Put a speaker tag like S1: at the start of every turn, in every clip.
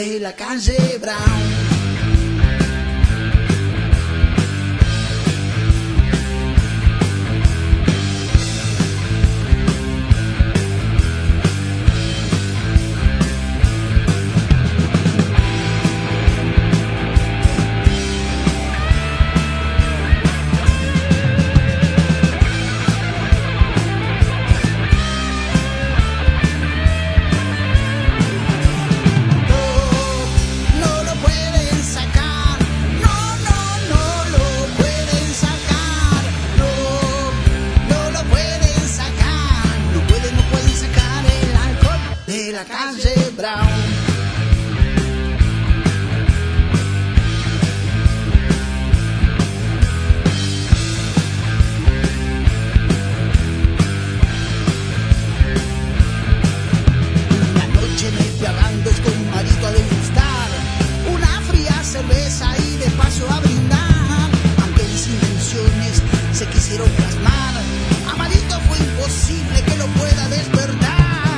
S1: de la calle Brown. La calle Brown. Una noche me fui a Gandos con un marito a degustar una fría cerveza y de paso a brindar. Aunque mis intenciones se quisieron plasmar, a Marito fue imposible que lo pueda despertar.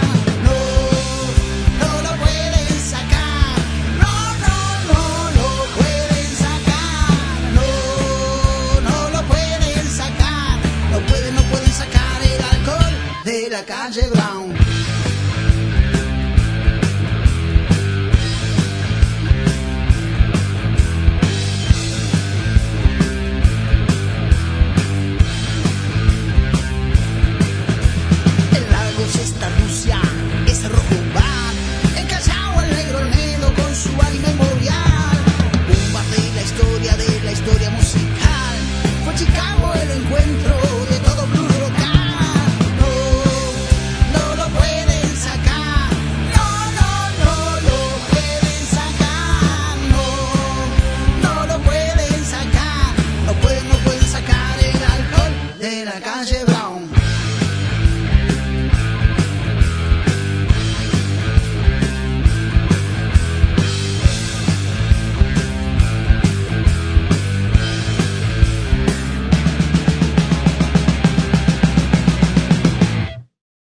S1: La calle Brown. En Lagos está Rusia, ese rojo bar. En Callao el negro Olmedo con su bar memorial. Un bar de la historia musical. Fue Chicago el encuentro de todo blues local. La calle